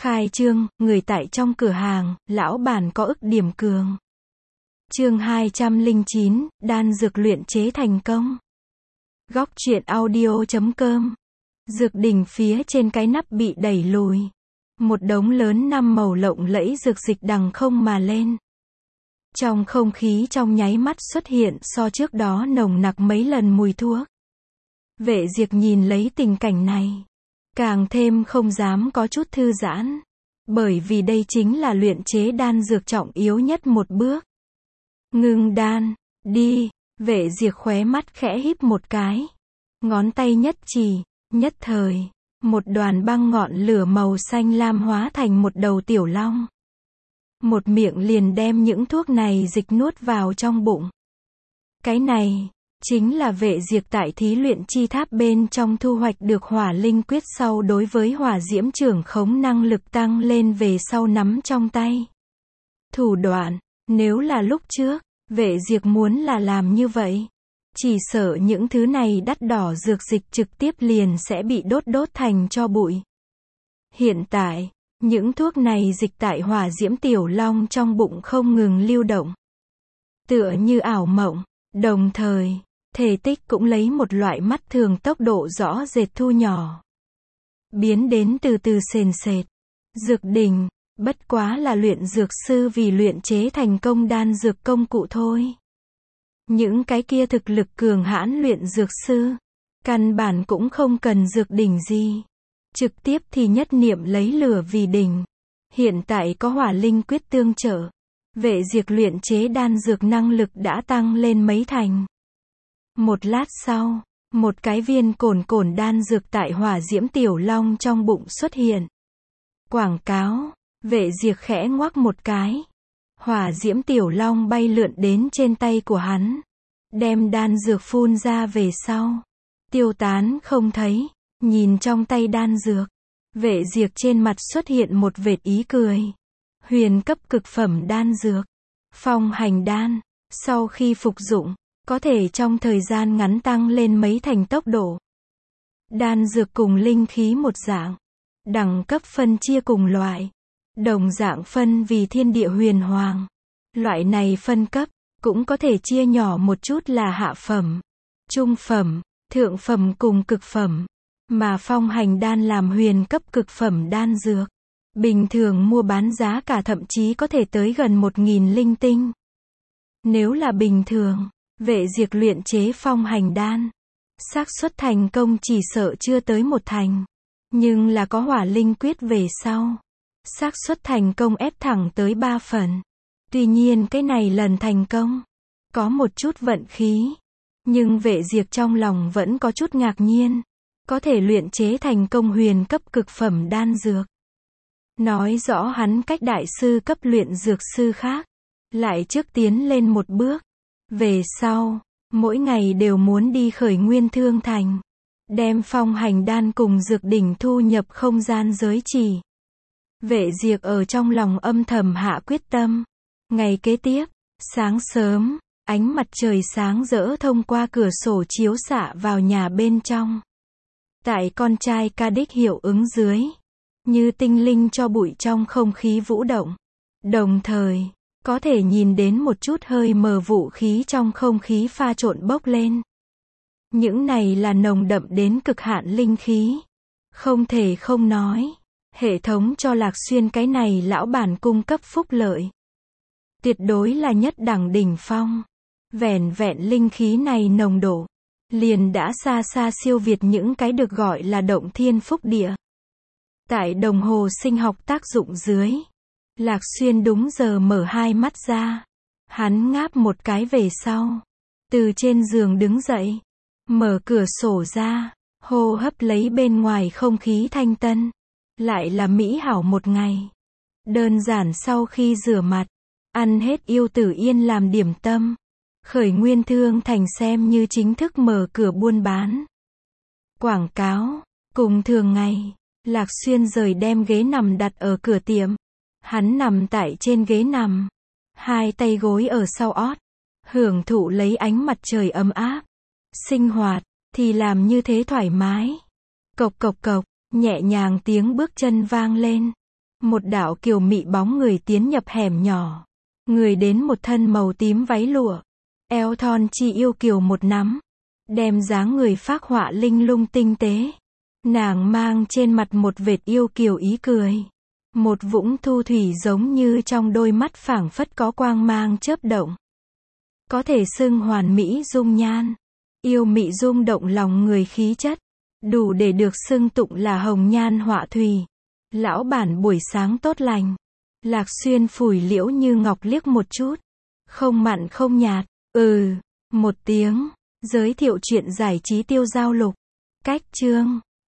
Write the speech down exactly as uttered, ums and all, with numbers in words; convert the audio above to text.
Khai trương, người tại trong cửa hàng, lão bản có ức điểm cường. Chương hai trăm lẻ chín, đan dược luyện chế thành công. Góc truyện audio chấm com. Dược đỉnh phía trên cái nắp bị đẩy lùi. Một đống lớn năm màu lộng lẫy dược dịch đằng không mà lên. Trong không khí trong nháy mắt xuất hiện so trước đó nồng nặc mấy lần mùi thuốc. Vệ Diệp nhìn lấy tình cảnh này, càng thêm không dám có chút thư giãn. Bởi vì đây chính là luyện chế đan dược trọng yếu nhất một bước. Ngưng đan, đi, Vệ Diệp khóe mắt khẽ híp một cái. Ngón tay nhất chỉ, nhất thời, một đoàn băng ngọn lửa màu xanh lam hóa thành một đầu tiểu long. Một miệng liền đem những thuốc này dịch nuốt vào trong bụng. Cái này, chính là Vệ Diệp tại thí luyện chi tháp bên trong thu hoạch được hỏa linh quyết sau đối với hỏa diễm trưởng khống năng lực tăng lên về sau nắm trong tay. Thủ đoạn, nếu là lúc trước, Vệ Diệp muốn là làm như vậy. Chỉ sợ những thứ này đắt đỏ dược dịch trực tiếp liền sẽ bị đốt đốt thành tro bụi. Hiện tại, những thuốc này dịch tại hỏa diễm tiểu long trong bụng không ngừng lưu động. Tựa như ảo mộng, đồng thời, thể tích cũng lấy một loại mắt thường tốc độ rõ rệt thu nhỏ. Biến đến từ từ sền sệt. Dược đỉnh, bất quá là luyện dược sư vì luyện chế thành công đan dược công cụ thôi. Những cái kia thực lực cường hãn luyện dược sư, căn bản cũng không cần dược đỉnh gì. Trực tiếp thì nhất niệm lấy lửa vì đỉnh. Hiện tại có hỏa linh quyết tương trợ. Vệ Diệp luyện chế đan dược năng lực đã tăng lên mấy thành. Một lát sau, một cái viên cồn cồn đan dược tại hỏa diễm tiểu long trong bụng xuất hiện. Quảng cáo, Vệ Diệp khẽ ngoắc một cái. Hỏa diễm tiểu long bay lượn đến trên tay của hắn. Đem đan dược phun ra về sau. Tiêu tán không thấy. Nhìn trong tay đan dược. Vệ Diệp trên mặt xuất hiện một vệt ý cười. Huyền cấp cực phẩm đan dược. Phong hành đan. Sau khi phục dụng, có thể trong thời gian ngắn tăng lên mấy thành tốc độ. Đan dược cùng linh khí một dạng. Đẳng cấp phân chia cùng loại. Đồng dạng phân vì thiên địa huyền hoàng. Loại này phân cấp, cũng có thể chia nhỏ một chút là hạ phẩm, trung phẩm, thượng phẩm cùng cực phẩm. Mà phong hành đan làm huyền cấp cực phẩm đan dược. Bình thường mua bán giá cả thậm chí có thể tới gần một nghìn linh tinh. Nếu là bình thường, Vệ Diệp luyện chế phong hành đan, xác suất thành công chỉ sợ chưa tới một thành. Nhưng là có hỏa linh quyết về sau, xác suất thành công ép thẳng tới ba phần. Tuy nhiên cái này lần thành công, có một chút vận khí. Nhưng Vệ Diệp trong lòng vẫn có chút ngạc nhiên. Có thể luyện chế thành công huyền cấp cực phẩm đan dược. Nói rõ hắn cách đại sư cấp luyện dược sư khác. Lại trước tiến lên một bước. Về sau, mỗi ngày đều muốn đi khởi nguyên thương thành. Đem phong hành đan cùng dược đỉnh thu nhập không gian giới chỉ. Vệ Diệp ở trong lòng âm thầm hạ quyết tâm. Ngày kế tiếp, sáng sớm, ánh mặt trời sáng rỡ thông qua cửa sổ chiếu xạ vào nhà bên trong. Tại con trai ca đích hiệu ứng dưới, như tinh linh cho bụi trong không khí vũ động. Đồng thời, có thể nhìn đến một chút hơi mờ vũ khí trong không khí pha trộn bốc lên. Những này là nồng đậm đến cực hạn linh khí. Không thể không nói, hệ thống cho Lạc Xuyên cái này lão bản cung cấp phúc lợi. Tuyệt đối là nhất đẳng đỉnh phong. Vẻn vẹn linh khí này nồng độ, liền đã xa xa siêu việt những cái được gọi là động thiên phúc địa. Tại đồng hồ sinh học tác dụng dưới, Lạc Xuyên đúng giờ mở hai mắt ra. Hắn ngáp một cái về sau. Từ trên giường đứng dậy. Mở cửa sổ ra. Hô hấp lấy bên ngoài không khí thanh tân. Lại là mỹ hảo một ngày. Đơn giản sau khi rửa mặt. Ăn hết yêu tử yên làm điểm tâm. Khởi nguyên thương thành xem như chính thức mở cửa buôn bán. Quảng cáo. Cùng thường ngày, Lạc Xuyên rời đem ghế nằm đặt ở cửa tiệm. Hắn nằm tại trên ghế nằm. Hai tay gối ở sau ót. Hưởng thụ lấy ánh mặt trời ấm áp. Sinh hoạt, thì làm như thế thoải mái. Cộc cộc cộc, nhẹ nhàng tiếng bước chân vang lên. Một đạo kiều mị bóng người tiến nhập hẻm nhỏ. Người đến một thân màu tím váy lụa. Eo thon chi yêu kiều một nắm. Đem dáng người phác họa linh lung tinh tế. Nàng mang trên mặt một vệt yêu kiều ý cười. Một vũng thu thủy giống như trong đôi mắt phảng phất có quang mang chớp động. Có thể xưng hoàn mỹ dung nhan. Yêu mị rung động lòng người khí chất. Đủ để được xưng tụng là hồng nhan họa thủy. Lão bản buổi sáng tốt lành. Lạc Xuyên phủi liễu như ngọc liếc một chút. Không mặn không nhạt. Ừ. Một tiếng. Giới thiệu chuyện giải trí tiêu giao lục. Cách chương.